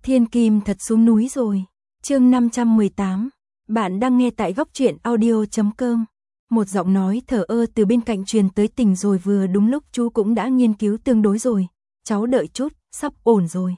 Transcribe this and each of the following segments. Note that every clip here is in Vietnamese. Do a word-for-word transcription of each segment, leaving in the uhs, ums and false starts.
Thiên Kim thật xuống núi rồi. Chương năm trăm mười tám. Bạn đang nghe tại góc truyện audio chấm com. Một giọng nói thờ ơ từ bên cạnh truyền tới, tỉnh rồi, vừa đúng lúc chú cũng đã nghiên cứu tương đối rồi. Cháu đợi chút, sắp ổn rồi.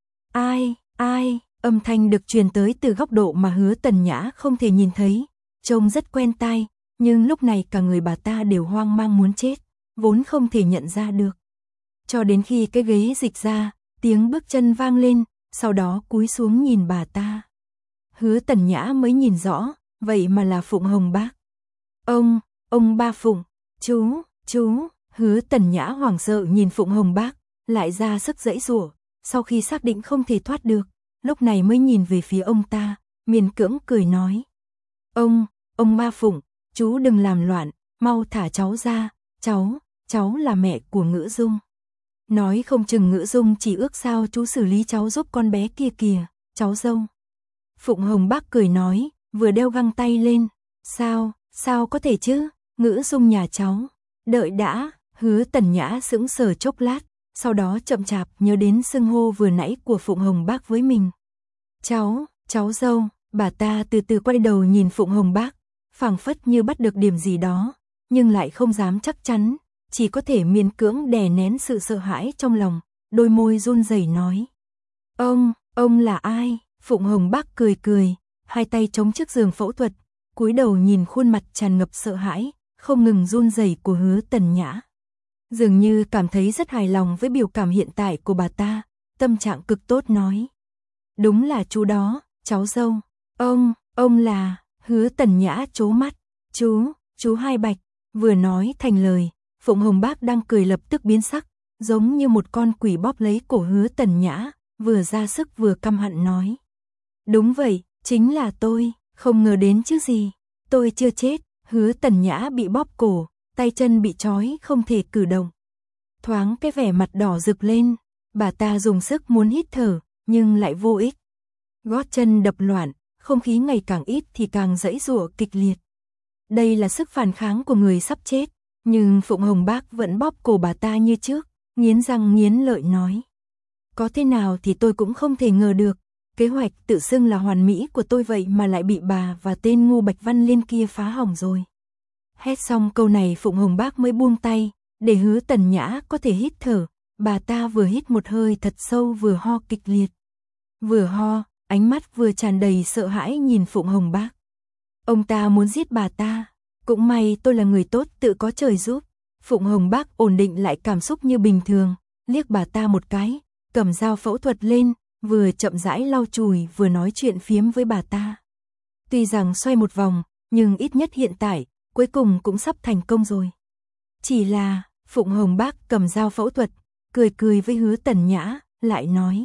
Ai, ai, âm thanh được truyền tới từ góc độ mà Hứa Tần Nhã không thể nhìn thấy. Trông rất quen tai, nhưng lúc này cả người bà ta đều hoang mang muốn chết, vốn không thể nhận ra được. Cho đến khi cái ghế dịch ra, tiếng bước chân vang lên, sau đó cúi xuống nhìn bà ta. Hứa Tần Nhã mới nhìn rõ, vậy mà là Phụng Hồng Bác. Ông, ông ba Phụng, chú, chú, Hứa Tần Nhã hoảng sợ nhìn Phụng Hồng Bác, lại ra sức giãy giụa, sau khi xác định không thể thoát được, lúc này mới nhìn về phía ông ta, miễn cưỡng cười nói. Ông, ông ba Phụng, chú đừng làm loạn, mau thả cháu ra, cháu, cháu là mẹ của Ngữ Dung. Nói không chừng Ngữ Dung chỉ ước sao chú xử lý cháu giúp con bé kia kìa, cháu dâu. Phụng Hồng Bác cười nói, vừa đeo găng tay lên. Sao, sao có thể chứ, Ngữ Dung nhà cháu. Đợi đã, Hứa Tần Nhã sững sờ chốc lát, sau đó chậm chạp nhớ đến xưng hô vừa nãy của Phụng Hồng Bác với mình. Cháu, cháu dâu, bà ta từ từ quay đầu nhìn Phụng Hồng Bác, phảng phất như bắt được điểm gì đó, nhưng lại không dám chắc chắn, chỉ có thể miễn cưỡng đè nén sự sợ hãi trong lòng, đôi môi run rẩy nói. Ông, ông là ai? Phụng Hồng Bác cười cười, hai tay chống trước giường phẫu thuật, cúi đầu nhìn khuôn mặt tràn ngập sợ hãi, không ngừng run rẩy của Hứa Tần Nhã. Dường như cảm thấy rất hài lòng với biểu cảm hiện tại của bà ta, tâm trạng cực tốt nói. Đúng là chú đó, cháu dâu. Ông, ông là, Hứa Tần Nhã trố mắt. Chú, chú Hai Bạch, vừa nói thành lời, Phụng Hồng Bác đang cười lập tức biến sắc, giống như một con quỷ bóp lấy cổ Hứa Tần Nhã, vừa ra sức vừa căm hận nói. Đúng vậy, chính là tôi, không ngờ đến chứ gì, tôi chưa chết. Hứa Tần Nhã bị bóp cổ, tay chân bị trói không thể cử động. Thoáng cái vẻ mặt đỏ rực lên, bà ta dùng sức muốn hít thở, nhưng lại vô ích. Gót chân đập loạn, không khí ngày càng ít thì càng giãy giụa kịch liệt. Đây là sức phản kháng của người sắp chết, nhưng Phụng Hồng Bác vẫn bóp cổ bà ta như trước, nghiến răng nghiến lợi nói. Có thế nào thì tôi cũng không thể ngờ được, kế hoạch tự xưng là hoàn mỹ của tôi vậy mà lại bị bà và tên ngu Bạch Văn Liên kia phá hỏng rồi. Hét xong câu này Phụng Hồng Bác mới buông tay, để Hứa Tần Nhã có thể hít thở, bà ta vừa hít một hơi thật sâu vừa ho kịch liệt. Vừa ho, ánh mắt vừa tràn đầy sợ hãi nhìn Phụng Hồng Bác. Ông ta muốn giết bà ta, cũng may tôi là người tốt tự có trời giúp. Phụng Hồng Bác ổn định lại cảm xúc như bình thường, liếc bà ta một cái, cầm dao phẫu thuật lên, vừa chậm rãi lau chùi vừa nói chuyện phiếm với bà ta. Tuy rằng xoay một vòng, nhưng ít nhất hiện tại, cuối cùng cũng sắp thành công rồi. Chỉ là, Phụng Hồng Bác cầm dao phẫu thuật, cười cười với Hứa Tần Nhã, lại nói.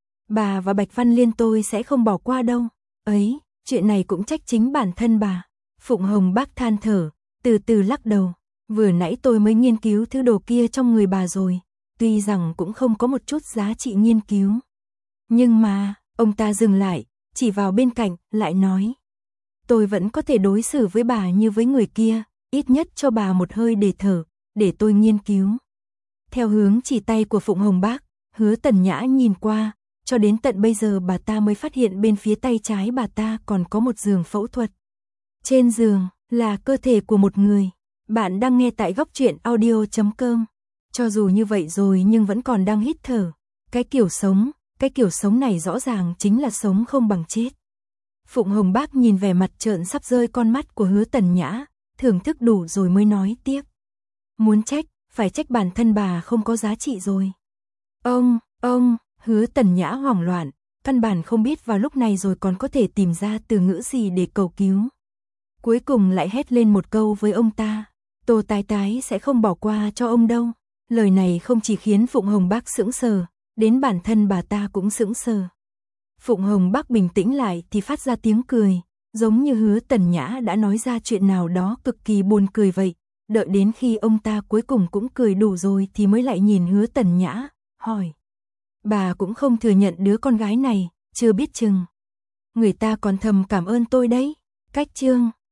Bà và Bạch Văn Liên tôi sẽ không bỏ qua đâu. Ấy, chuyện này cũng trách chính bản thân bà. Phụng Hồng Bác than thở, từ từ lắc đầu. Vừa nãy tôi mới nghiên cứu thứ đồ kia trong người bà rồi, tuy rằng cũng không có một chút giá trị nghiên cứu. Nhưng mà, ông ta dừng lại, chỉ vào bên cạnh, lại nói. Tôi vẫn có thể đối xử với bà như với người kia, ít nhất cho bà một hơi để thở, để tôi nghiên cứu. Theo hướng chỉ tay của Phụng Hồng Bác, Hứa Tần Nhã nhìn qua, cho đến tận bây giờ bà ta mới phát hiện bên phía tay trái bà ta còn có một giường phẫu thuật. Trên giường, là cơ thể của một người. Bạn đang nghe tại góc truyện audio chấm com. Cho dù như vậy rồi nhưng vẫn còn đang hít thở. Cái kiểu sống, cái kiểu sống này rõ ràng chính là sống không bằng chết. Phụng Hồng Bác nhìn vẻ mặt trợn sắp rơi con mắt của Hứa Tần Nhã, thưởng thức đủ rồi mới nói tiếp. Muốn trách, phải trách bản thân bà không có giá trị rồi. Ông, ông, Hứa Tần Nhã hoảng loạn, căn bản không biết vào lúc này rồi còn có thể tìm ra từ ngữ gì để cầu cứu. Cuối cùng lại hét lên một câu với ông ta. Tô Tái Tái sẽ không bỏ qua cho ông đâu. Lời này không chỉ khiến Phụng Hồng Bác sững sờ, đến bản thân bà ta cũng sững sờ. Phụng Hồng Bác bình tĩnh lại thì phát ra tiếng cười, giống như Hứa Tần Nhã đã nói ra chuyện nào đó cực kỳ buồn cười vậy. Đợi đến khi ông ta cuối cùng cũng cười đủ rồi thì mới lại nhìn Hứa Tần Nhã, hỏi. Bà cũng không thừa nhận đứa con gái này, chưa biết chừng. Người ta còn thầm cảm ơn tôi đấy. Cách chương